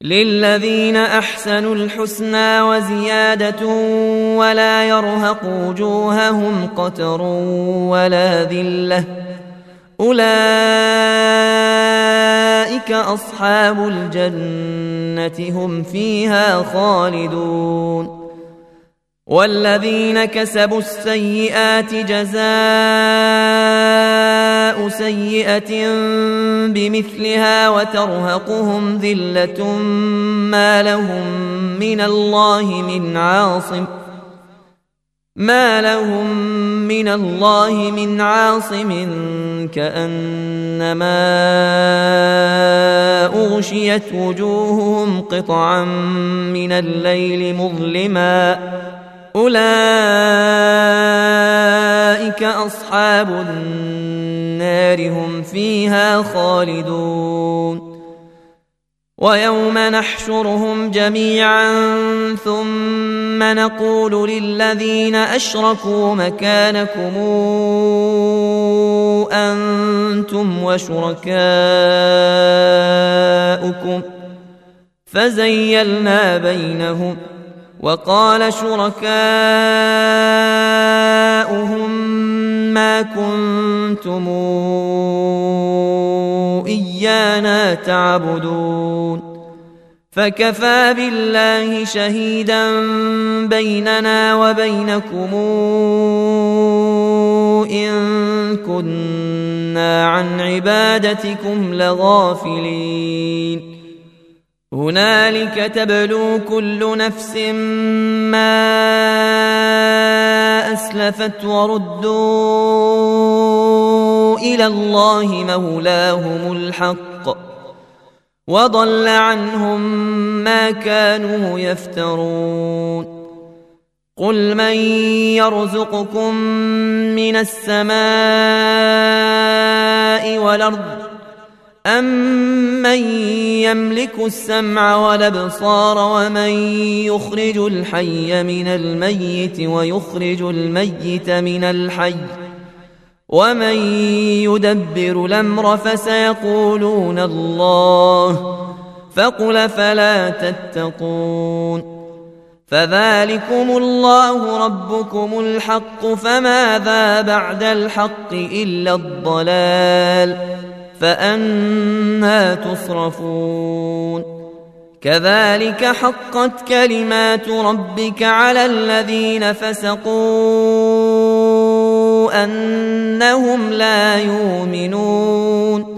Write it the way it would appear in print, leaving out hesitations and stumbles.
للذين أحسنوا الحسنى وزيادة ولا يرهق وجوههم قتر ولا ذلة أولئك أصحاب الجنة هم فيها خالدون والذين كسبوا السيئات جزاء سيئة بمثلها وترهقهم ذلة ما لهم من الله من عاصم كأنما أغشيت وجوههم قطعا من الليل مظلما أولئك أصحاب النار هم فيها خالدون ويوم نحشرهم جميعا ثم نقول للذين أشركوا مكانكم أنتم وشركاؤكم فزيلنا بينهم وقال شركاؤهم ما كنتم إيانا تعبدون فكفى بالله شهيدا بيننا وبينكم إن كنا عن عبادتكم لغافلين هنالك تبلو كل نفس ما أسلفت وردوا إلى الله مولاهم الحق وضل عنهم ما كانوا يفترون قل من يرزقكم من السماء والأرض أمن يملك السمع والأبصار ومن يخرج الحي من الميت ويخرج الميت من الحي ومن يدبر الأمر فسيقولون الله فقل فلا تتقون فذلكم الله ربكم الحق فماذا بعد الحق إلا الضلال فأنى تصرفون كذلك حقت كلمات ربك على الذين فسقوا أنهم لا يؤمنون